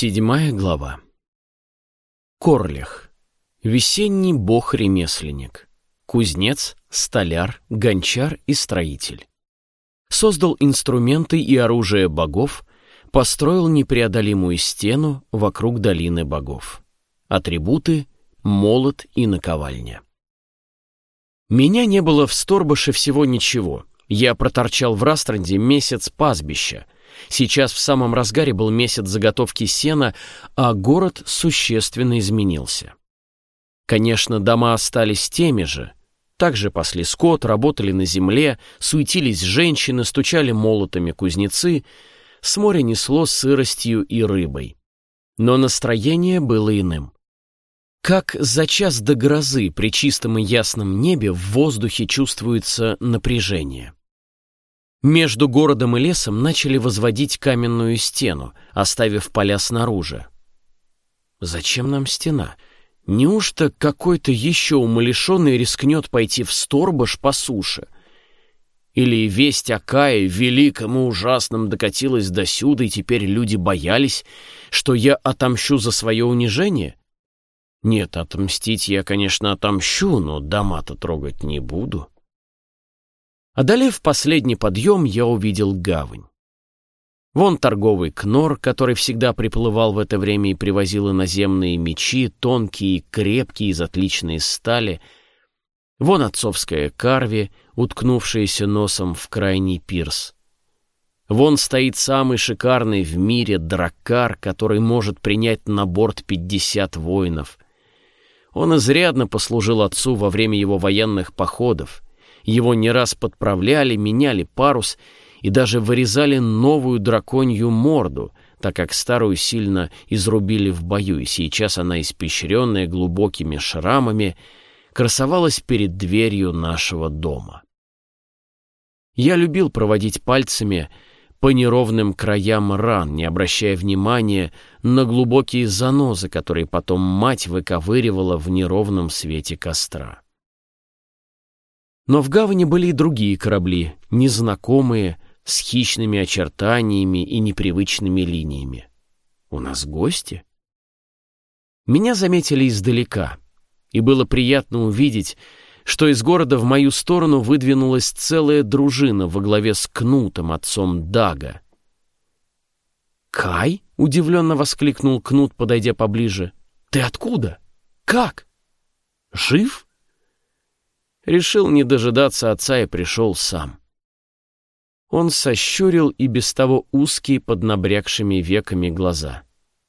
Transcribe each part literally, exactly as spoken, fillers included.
Седьмая глава. Корлих. Весенний бог-ремесленник. Кузнец, столяр, гончар и строитель. Создал инструменты и оружие богов, построил непреодолимую стену вокруг долины богов. Атрибуты — молот и наковальня. Меня не было в Сторбаше всего ничего. Я проторчал в Растранде месяц пастбища. Сейчас в самом разгаре был месяц заготовки сена, а город существенно изменился. Конечно, дома остались теми же. Также пасли скот, работали на земле, суетились женщины, стучали молотами кузнецы. С моря несло сыростью и рыбой. Но настроение было иным. Как за час до грозы при чистом и ясном небе в воздухе чувствуется напряжение. Между городом и лесом начали возводить каменную стену, оставив поля снаружи. Зачем нам стена? Неужто какой-то еще умалишенный рискнет пойти в Сторбаш по суше? Или весть о Кае великом и ужасном докатилась досюда, и теперь люди боялись, что я отомщу за свое унижение? Нет, отмстить я, конечно, отомщу, но дома-то трогать не буду. Одолев последний подъем, я увидел гавань. Вон торговый Кнор, который всегда приплывал в это время и привозил иноземные мечи, тонкие и крепкие из отличной стали. Вон отцовская Карви, уткнувшаяся носом в крайний пирс. Вон стоит самый шикарный в мире драккар, который может принять на борт пятьдесят воинов. Он изрядно послужил отцу во время его военных походов. Его не раз подправляли, меняли парус и даже вырезали новую драконью морду, так как старую сильно изрубили в бою, и сейчас она, испещренная глубокими шрамами, красовалась перед дверью нашего дома. Я любил проводить пальцами по неровным краям ран, не обращая внимания на глубокие занозы, которые потом мать выковыривала в неровном свете костра. Но в гавани были и другие корабли, незнакомые, с хищными очертаниями и непривычными линиями. У нас гости? Меня заметили издалека, и было приятно увидеть, что из города в мою сторону выдвинулась целая дружина во главе с Кнутом, отцом Дага. «Кай?» — удивленно воскликнул Кнут, подойдя поближе. «Ты откуда? Как? Жив?» Решил не дожидаться отца и пришел сам. Он сощурил и без того узкие под набрякшими веками глаза.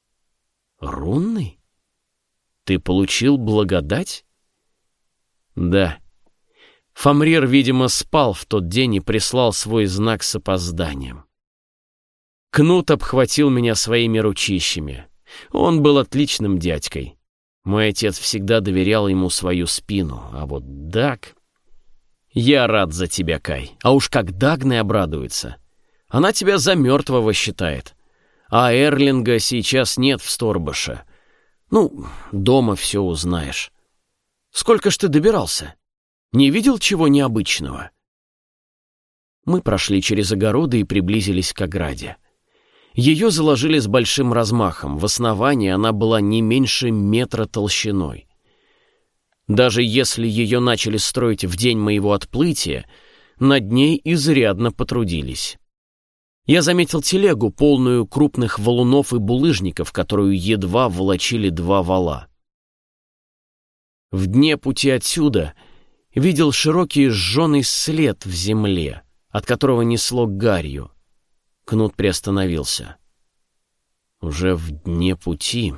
«Рунный? Ты получил благодать?» «Да. Фамрир, видимо, спал в тот день и прислал свой знак с опозданием. Кнут обхватил меня своими ручищами. Он был отличным дядькой. Мой отец всегда доверял ему свою спину, а вот Даг... Я рад за тебя, Кай, а уж как Дагне обрадуется. Она тебя за мертвого считает. А Эрлинга сейчас нет в Сторбаше. Ну, дома все узнаешь. Сколько ж ты добирался? Не видел чего необычного?» Мы прошли через огороды и приблизились к ограде. Ее заложили с большим размахом, в основании она была не меньше метра толщиной. Даже если ее начали строить в день моего отплытия, над ней изрядно потрудились. Я заметил телегу, полную крупных валунов и булыжников, которую едва волочили два вала. В дне пути отсюда видел широкий сжженный след в земле, от которого несло гарью. Кнут приостановился. Уже в дне пути.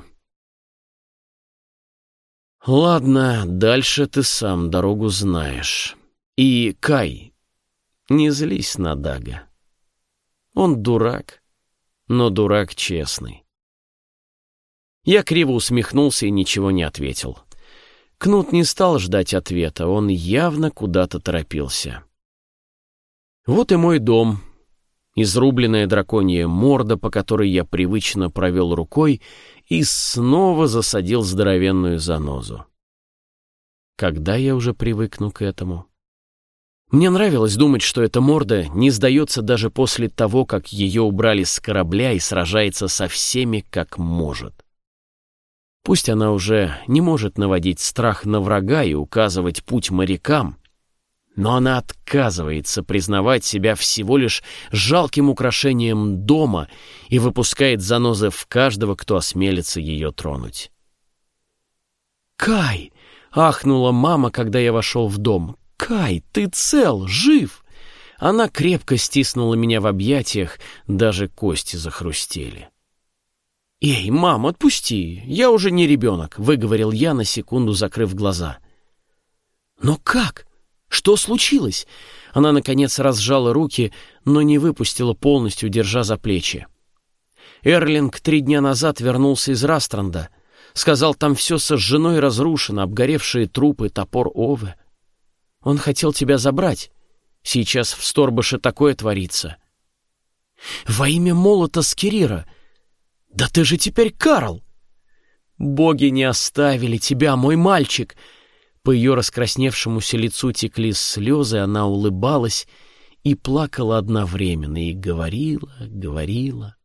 Ладно, дальше ты сам дорогу знаешь. И, Кай, не злись на Дага. Он дурак, но дурак честный. Я криво усмехнулся и ничего не ответил. Кнут не стал ждать ответа, он явно куда-то торопился. Вот и мой дом. Изрубленная драконья морда, по которой я привычно провел рукой и снова засадил здоровенную занозу. Когда я уже привыкну к этому? Мне нравилось думать, что эта морда не сдается даже после того, как ее убрали с корабля и сражается со всеми, как может. Пусть она уже не может наводить страх на врага и указывать путь морякам, но она отказывается признавать себя всего лишь жалким украшением дома и выпускает занозы в каждого, кто осмелится ее тронуть. «Кай!» — ахнула мама, когда я вошел в дом. «Кай, ты цел, жив!» Она крепко стиснула меня в объятиях, даже кости захрустели. «Эй, мам, отпусти, я уже не ребенок», — выговорил я, на секунду закрыв глаза. «Но как? Что случилось?» Она, наконец, разжала руки, но не выпустила полностью, держа за плечи. «Эрлинг три дня назад вернулся из Растранда. Сказал, там все сожжено и разрушено, обгоревшие трупы, топор Ове. Он хотел тебя забрать. Сейчас в Сторбаше такое творится». «Во имя молота Скирира! Да ты же теперь Карл!» «Боги не оставили тебя, мой мальчик!» По ее раскрасневшемуся лицу текли слезы, она улыбалась и плакала одновременно, и говорила, говорила.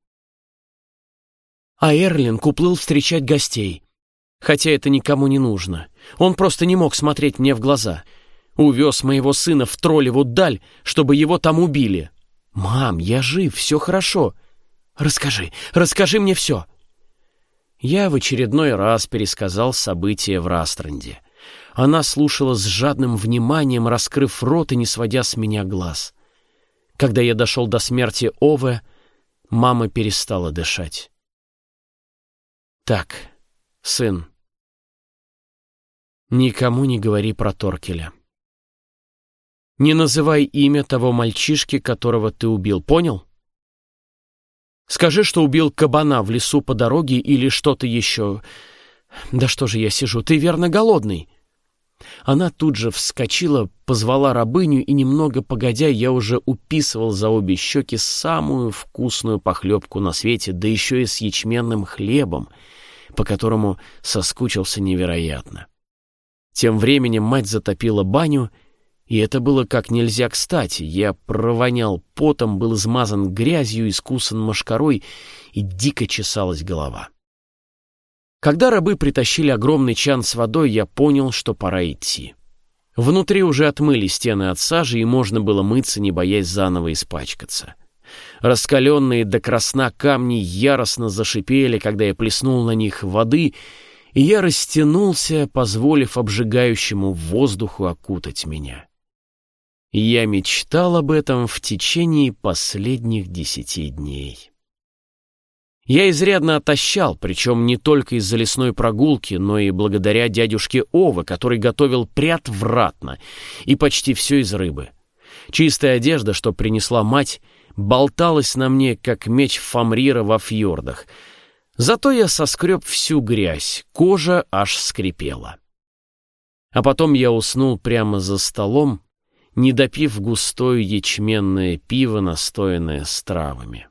А Эрлинг уплыл встречать гостей. Хотя это никому не нужно. Он просто не мог смотреть мне в глаза. Увез моего сына в Троллеву даль, чтобы его там убили. «Мам, я жив, все хорошо. Расскажи, расскажи мне все». Я в очередной раз пересказал события в Растранде. Она слушала с жадным вниманием, раскрыв рот и не сводя с меня глаз. Когда я дошел до смерти Ове, мама перестала дышать. «Так, сын, никому не говори про Торкеля. Не называй имя того мальчишки, которого ты убил, понял? Скажи, что убил кабана в лесу по дороге или что-то еще. Да что же я сижу, ты верно голодный?» Она тут же вскочила, позвала рабыню, и немного погодя я уже уписывал за обе щеки самую вкусную похлебку на свете, да еще и с ячменным хлебом, по которому соскучился невероятно. Тем временем мать затопила баню, и это было как нельзя кстати. Я провонял потом, был измазан грязью, искусан мошкарой, и дико чесалась голова. Когда рабы притащили огромный чан с водой, я понял, что пора идти. Внутри уже отмыли стены от сажи, и можно было мыться, не боясь заново испачкаться. Раскаленные до красна камни яростно зашипели, когда я плеснул на них воды, и я растянулся, позволив обжигающему воздуху окутать меня. Я мечтал об этом в течение последних десяти дней. Я изрядно отощал, причем не только из-за лесной прогулки, но и благодаря дядюшке Ове, который готовил приотвратно, и почти все из рыбы. Чистая одежда, что принесла мать, болталась на мне, как меч Фамрира во фьордах. Зато я соскреб всю грязь, кожа аж скрипела. А потом я уснул прямо за столом, не допив густое ячменное пиво, настоянное с травами.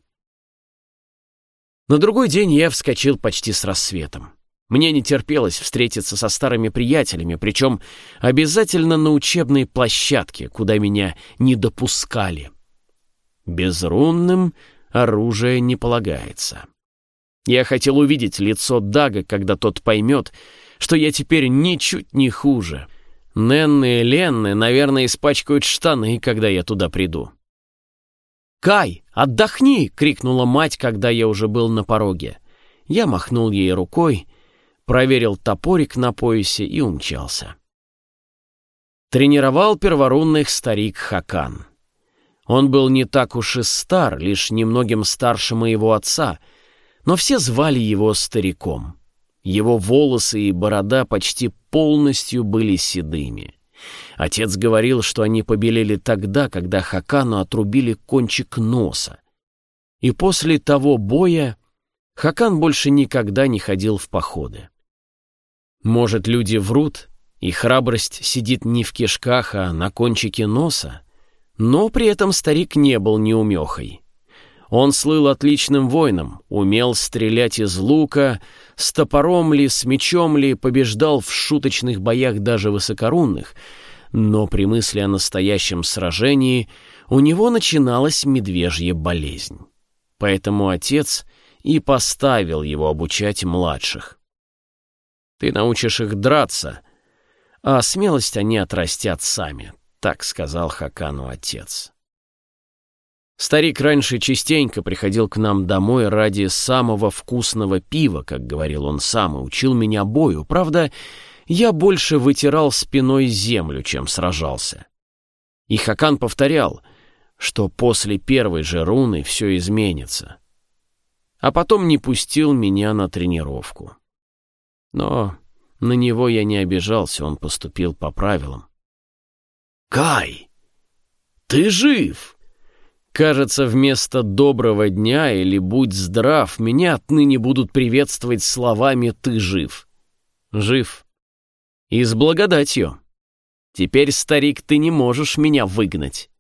На другой день я вскочил почти с рассветом. Мне не терпелось встретиться со старыми приятелями, причем обязательно на учебной площадке, куда меня не допускали. Безрунным оружие не полагается. Я хотел увидеть лицо Дага, когда тот поймет, что я теперь ничуть не хуже. Ненны и Ленны, наверное, испачкают штаны, когда я туда приду. «Кай, отдохни!» — крикнула мать, когда я уже был на пороге. Я махнул ей рукой, проверил топорик на поясе и умчался. Тренировал перворунных старик Хакан. Он был не так уж и стар, лишь немногим старше моего отца, но все звали его стариком. Его волосы и борода почти полностью были седыми. Отец говорил, что они побелели тогда, когда Хакану отрубили кончик носа. И после того боя Хакан больше никогда не ходил в походы. Может, люди врут, и храбрость сидит не в кишках, а на кончике носа? Но при этом старик не был неумехой. Он слыл отличным воином, умел стрелять из лука, с топором ли, с мечом ли, побеждал в шуточных боях даже высокорунных, но при мысли о настоящем сражении у него начиналась медвежья болезнь. Поэтому отец и поставил его обучать младших. «Ты научишь их драться, а смелость они отрастят сами», — так сказал Хакану отец. Старик раньше частенько приходил к нам домой ради самого вкусного пива, как говорил он сам, и учил меня бою. Правда, я больше вытирал спиной землю, чем сражался. И Хакан повторял, что после первой же руны все изменится. А потом не пустил меня на тренировку. Но на него я не обижался, он поступил по правилам. «Кай, ты жив!» Кажется, вместо «доброго дня» или «будь здрав» меня отныне будут приветствовать словами «ты жив». Жив. И с благодатью. Теперь, старик, ты не можешь меня выгнать.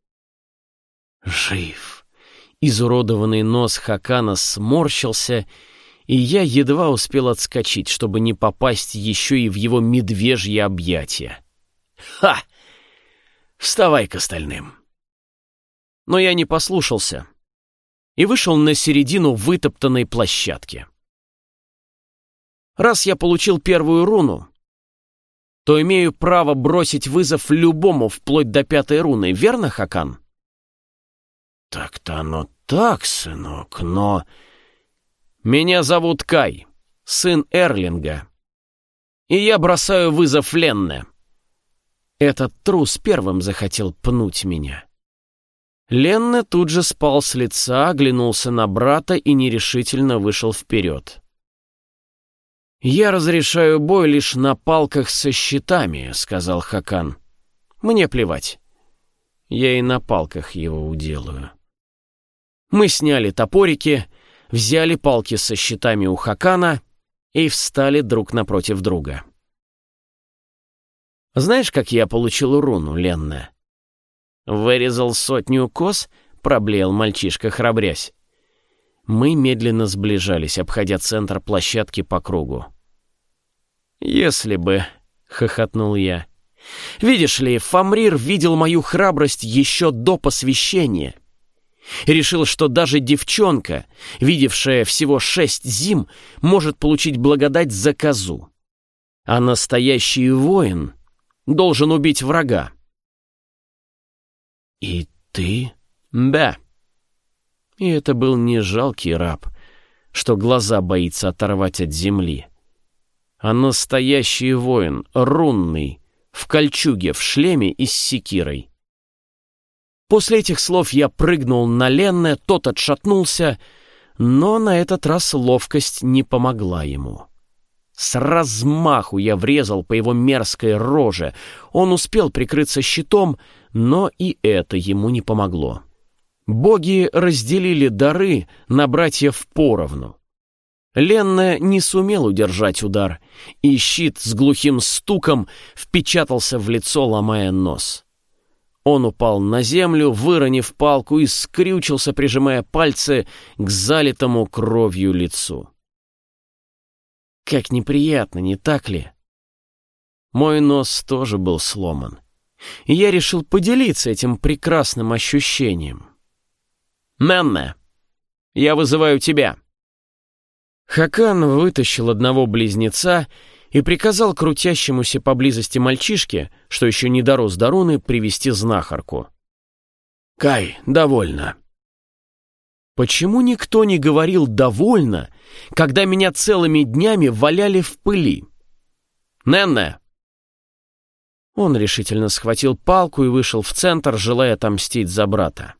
Жив. Изуродованный нос Хакана сморщился, и я едва успел отскочить, чтобы не попасть еще и в его медвежье объятия. Ха! Вставай к остальным. Но я не послушался и вышел на середину вытоптанной площадки. Раз я получил первую руну, то имею право бросить вызов любому вплоть до пятой руны, верно, Хакан? Так-то оно так, сынок, но... Меня зовут Кай, сын Эрлинга, и я бросаю вызов Ленне. Этот трус первым захотел пнуть меня. Ленне тут же спал с лица, оглянулся на брата и нерешительно вышел вперед. «Я разрешаю бой лишь на палках со щитами», — сказал Хакан. «Мне плевать. Я и на палках его уделаю». Мы сняли топорики, взяли палки со щитами у Хакана и встали друг напротив друга. «Знаешь, как я получил руну, Ленне?» «Вырезал сотню коз?» — проблеял мальчишка, храбрясь. Мы медленно сближались, обходя центр площадки по кругу. «Если бы...» — хохотнул я. «Видишь ли, Фамрир видел мою храбрость еще до посвящения. Решил, что даже девчонка, видевшая всего шесть зим, может получить благодать за козу. А настоящий воин должен убить врага. «И ты?» «Да». И это был не жалкий раб, что глаза боится оторвать от земли, а настоящий воин, рунный, в кольчуге, в шлеме и с секирой. После этих слов я прыгнул на Ленне, тот отшатнулся, но на этот раз ловкость не помогла ему. С размаху я врезал по его мерзкой роже. Он успел прикрыться щитом, но и это ему не помогло. Боги разделили дары на братьев поровну. Ленне не сумел удержать удар, и щит с глухим стуком впечатался в лицо, ломая нос. Он упал на землю, выронив палку, и скрючился, прижимая пальцы к залитому кровью лицу. Как неприятно, не так ли? Мой нос тоже был сломан, и я решил поделиться этим прекрасным ощущением. «Ненне, я вызываю тебя!» Хакан вытащил одного близнеца и приказал крутящемуся поблизости мальчишке, что еще не дорос до руны, привести знахарку. «Кай, довольно». Почему никто не говорил «довольно», когда меня целыми днями валяли в пыли? «Ненне!» Он решительно схватил палку и вышел в центр, желая отомстить за брата.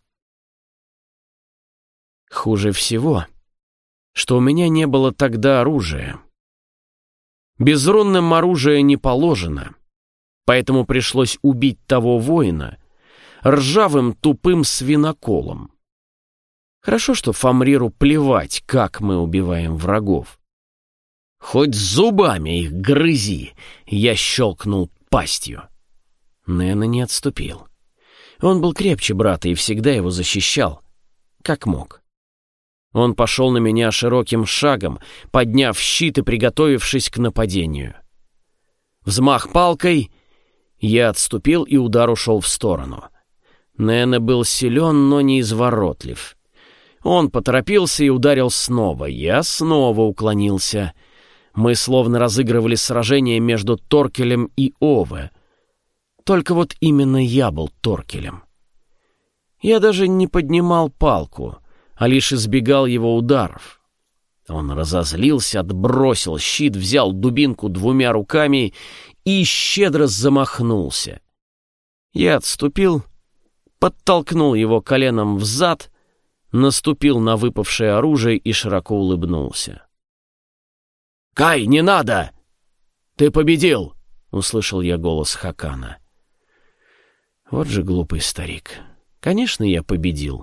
Хуже всего, что у меня не было тогда оружия. Безрунным оружие не положено, поэтому пришлось убить того воина ржавым тупым свиноколом. Хорошо, что Фамриру плевать, как мы убиваем врагов. «Хоть зубами их грызи!» — я щелкнул пастью. Нена не отступил. Он был крепче брата и всегда его защищал, как мог. Он пошел на меня широким шагом, подняв щит и приготовившись к нападению. Взмах палкой, Я отступил, и удар ушел в сторону. Нене был силен, но не изворотлив. Он поторопился и ударил снова. Я снова уклонился. Мы словно разыгрывали сражение между Торкелем и Ове. Только вот именно я был Торкелем. Я даже не поднимал палку, а лишь избегал его ударов. Он разозлился, отбросил щит, взял дубинку двумя руками и щедро замахнулся. Я отступил, подтолкнул его коленом взад, наступил на выпавшее оружие и широко улыбнулся. «Кай, не надо! Ты победил!» — услышал я голос Хакана. Вот же глупый старик. Конечно, я победил.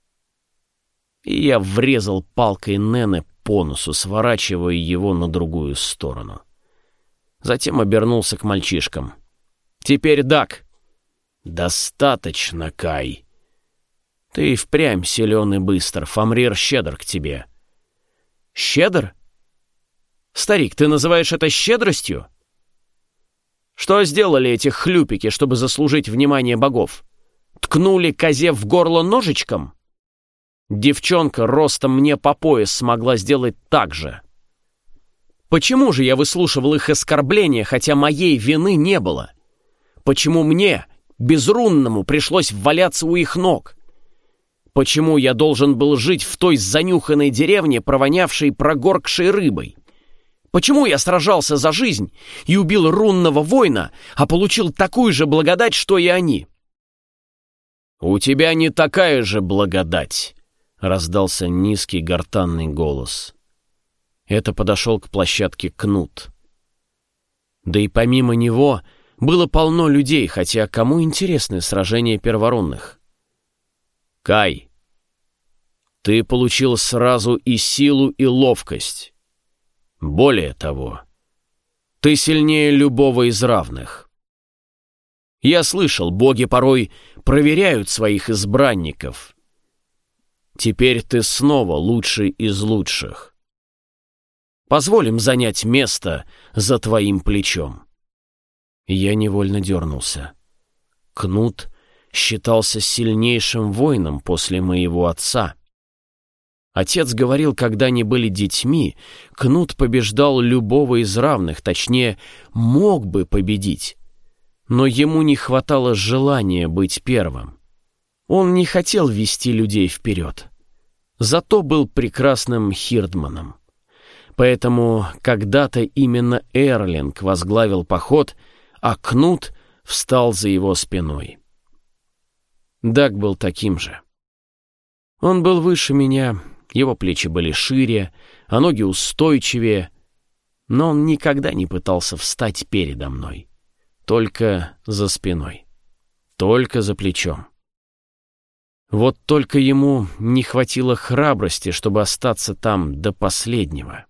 И я врезал палкой Нене по носу, сворачивая его на другую сторону. Затем обернулся к мальчишкам. «Теперь Даг!» «Достаточно, Кай. Ты и впрямь силен и быстр. Фамрир щедр к тебе». «Щедр? Старик, ты называешь это щедростью? Что сделали эти хлюпики, чтобы заслужить внимание богов? Ткнули козе в горло ножичком? Девчонка ростом мне по пояс смогла сделать так же. Почему же я выслушивал их оскорбления, хотя моей вины не было? Почему мне, безрунному, пришлось валяться у их ног? Почему я должен был жить в той занюханной деревне, провонявшей прогоркшей рыбой? Почему я сражался за жизнь и убил рунного воина, а получил такую же благодать, что и они?» «У тебя не такая же благодать», — раздался низкий гортанный голос. Это подошел к площадке Кнут. Да и помимо него было полно людей, хотя кому интересны сражения перворунных? «Кай, ты получил сразу и силу, и ловкость. Более того, ты сильнее любого из равных. Я слышал, боги порой проверяют своих избранников. Теперь ты снова лучший из лучших. Позволим занять место за твоим плечом». Я невольно дернулся. Кнут считался сильнейшим воином после моего отца. Отец говорил, когда они были детьми, Кнут побеждал любого из равных, точнее, мог бы победить. Но ему не хватало желания быть первым. Он не хотел вести людей вперед. Зато был прекрасным хирдманом. Поэтому когда-то именно Эрлинг возглавил поход, а Кнут встал за его спиной. Даг был таким же. Он был выше меня, его плечи были шире, а ноги устойчивее, но он никогда не пытался встать передо мной. Только за спиной. Только за плечом. Вот только ему не хватило храбрости, чтобы остаться там до последнего.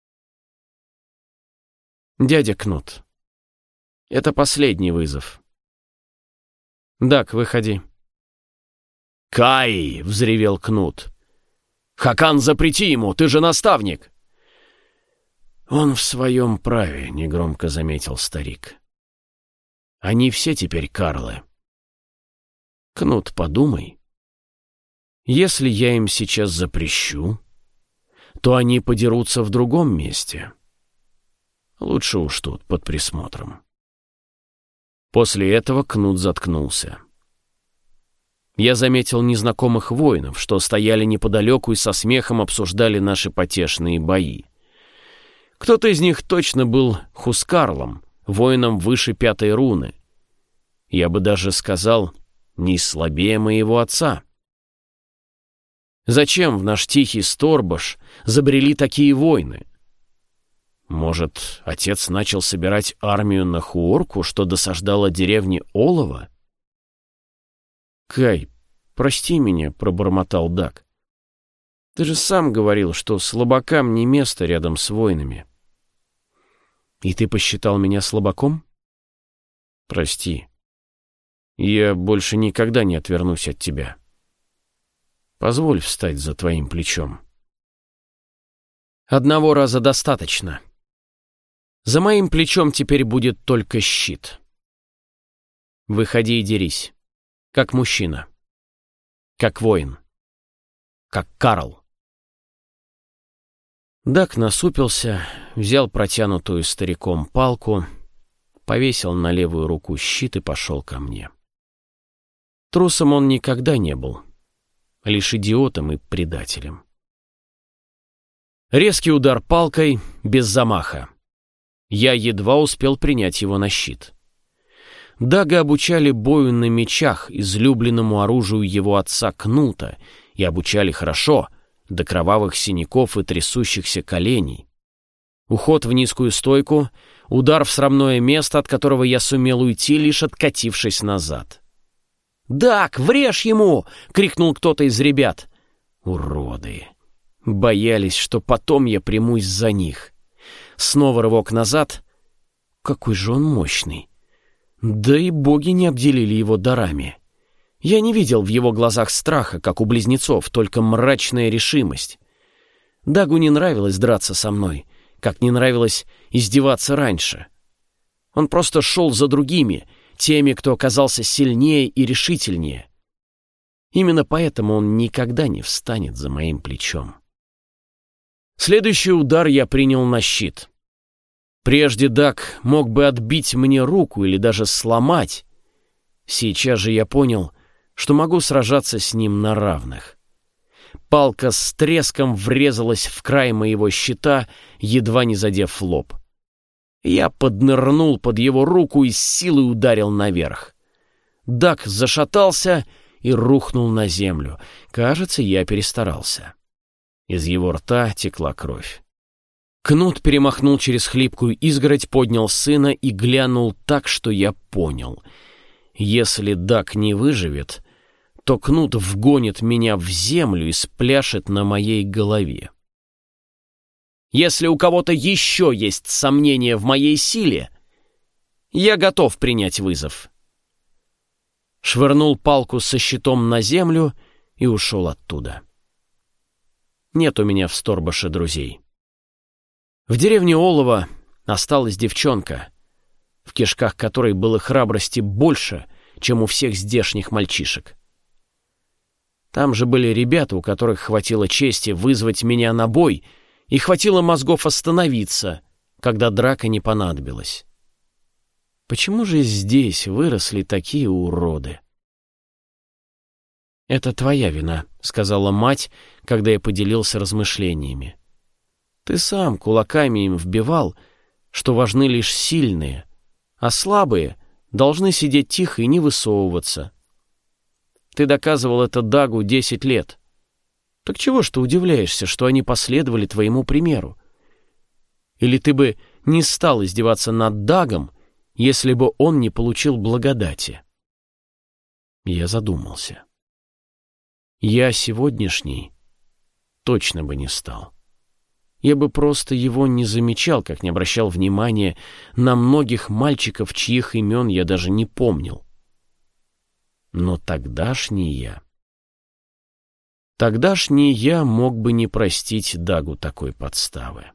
«Дядя Кнут, это последний вызов. Даг, выходи». «Кай!» — взревел Кнут. «Хакан, запрети ему, ты же наставник!» «Он в своем праве», — негромко заметил старик. «Они все теперь карлы. Кнут, подумай. Если я им сейчас запрещу, то они подерутся в другом месте. Лучше уж тут, под присмотром». После этого Кнут заткнулся. Я заметил незнакомых воинов, что стояли неподалеку и со смехом обсуждали наши потешные бои. Кто-то из них точно был Хускарлом, воином выше пятой руны. Я бы даже сказал, не слабее моего отца. Зачем в наш тихий Сторбаш забрели такие войны? Может, отец начал собирать армию на Хуорку, что досаждало деревне Олова? «Кай, прости меня», — пробормотал Даг. «Ты же сам говорил, что слабакам не место рядом с воинами». «И ты посчитал меня слабаком?» «Прости. Я больше никогда не отвернусь от тебя. Позволь встать за твоим плечом». «Одного раза достаточно. За моим плечом теперь будет только щит». Выходи и дерись. Как мужчина. Как воин. Как Карл. Даг насупился, взял протянутую стариком палку, повесил на левую руку щит и пошел ко мне. Трусом он никогда не был, лишь идиотом и предателем. Резкий удар палкой, без замаха. Я едва успел принять его на щит. Дага обучали бою на мечах, излюбленному оружию его отца Кнута, и обучали хорошо, до кровавых синяков и трясущихся коленей. Уход в низкую стойку, удар в срамное место, от которого я сумел уйти, лишь откатившись назад. «Даг, врежь ему!» — крикнул кто-то из ребят. Уроды! Боялись, что потом я примусь за них. Снова рывок назад. Какой же он мощный! Да и боги не обделили его дарами. Я не видел в его глазах страха, как у близнецов, только мрачная решимость. Дагу не нравилось драться со мной, как не нравилось издеваться раньше. Он просто шел за другими, теми, кто оказался сильнее и решительнее. Именно поэтому он никогда не встанет за моим плечом. Следующий удар я принял на щит. Прежде Даг мог бы отбить мне руку или даже сломать. Сейчас же я понял, что могу сражаться с ним на равных. Палка с треском врезалась в край моего щита, едва не задев лоб. Я поднырнул под его руку и с силой ударил наверх. Даг зашатался и рухнул на землю. Кажется, я перестарался. Из его рта текла кровь. Кнут перемахнул через хлипкую изгородь, поднял сына и глянул так, что я понял. Если Даг не выживет, то Кнут вгонит меня в землю и спляшет на моей голове. Если у кого-то еще есть сомнения в моей силе, я готов принять вызов. Швырнул палку со щитом на землю и ушел оттуда. Нет у меня в Сторбаше друзей. В деревне Олова осталась девчонка, в кишках которой было храбрости больше, чем у всех здешних мальчишек. Там же были ребята, у которых хватило чести вызвать меня на бой, и хватило мозгов остановиться, когда драка не понадобилась. Почему же здесь выросли такие уроды? «Это твоя вина», — сказала мать, когда я поделился размышлениями. «Ты сам кулаками им вбивал, что важны лишь сильные, а слабые должны сидеть тихо и не высовываться. Ты доказывал это Дагу десять лет. Так чего ж ты удивляешься, что они последовали твоему примеру? Или ты бы не стал издеваться над Дагом, если бы он не получил благодати?» Я задумался. Я сегодняшний точно бы не стал. Я бы просто его не замечал, как не обращал внимания на многих мальчиков, чьих имен я даже не помнил. Но тогдашний я... Тогдашний я мог бы не простить Дагу такой подставы.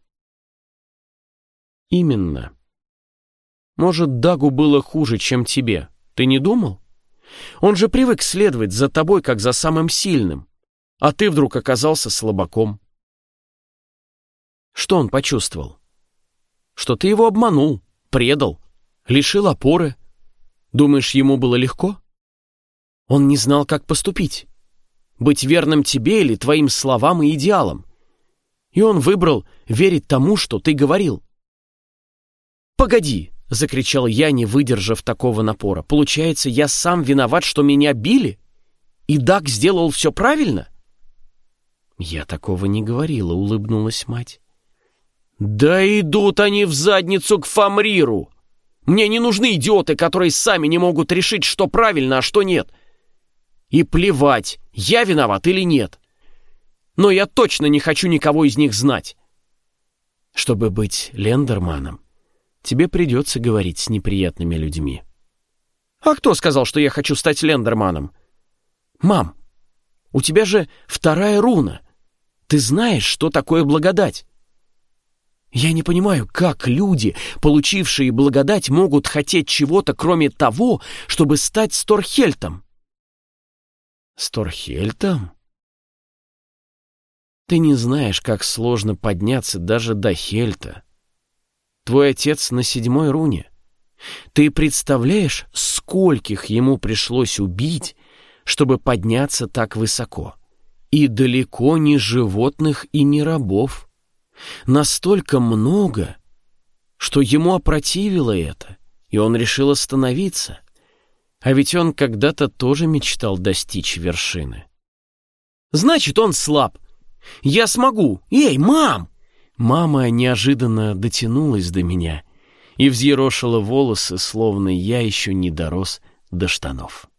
Именно. Может, Дагу было хуже, чем тебе. Ты не думал? Он же привык следовать за тобой, как за самым сильным, а ты вдруг оказался слабаком. Что он почувствовал? Что ты его обманул, предал, лишил опоры. Думаешь, ему было легко? Он не знал, как поступить. Быть верным тебе или твоим словам и идеалам. И он выбрал верить тому, что ты говорил. «Погоди!» — закричал я, не выдержав такого напора. «Получается, я сам виноват, что меня били? И Даг сделал все правильно?» «Я такого не говорила», — улыбнулась мать. «Да идут они в задницу к Фамриру! Мне не нужны идиоты, которые сами не могут решить, что правильно, а что нет. И плевать, я виноват или нет. Но я точно не хочу никого из них знать. Чтобы быть Лендерманом, тебе придется говорить с неприятными людьми». «А кто сказал, что я хочу стать Лендерманом?» «Мам, у тебя же вторая руна. Ты знаешь, что такое благодать?» Я не понимаю, как люди, получившие благодать, могут хотеть чего-то, кроме того, чтобы стать Сторхельтом. Сторхельтом? Ты не знаешь, как сложно подняться даже до Хельта. Твой отец на седьмой руне. Ты представляешь, скольких ему пришлось убить, чтобы подняться так высоко? И далеко не животных и не рабов. Настолько много, что ему опротивило это, и он решил остановиться. А ведь он когда-то тоже мечтал достичь вершины. Значит, он слаб. Я смогу. Эй, мам! Мама неожиданно дотянулась до меня и взъерошила волосы, словно я еще не дорос до штанов.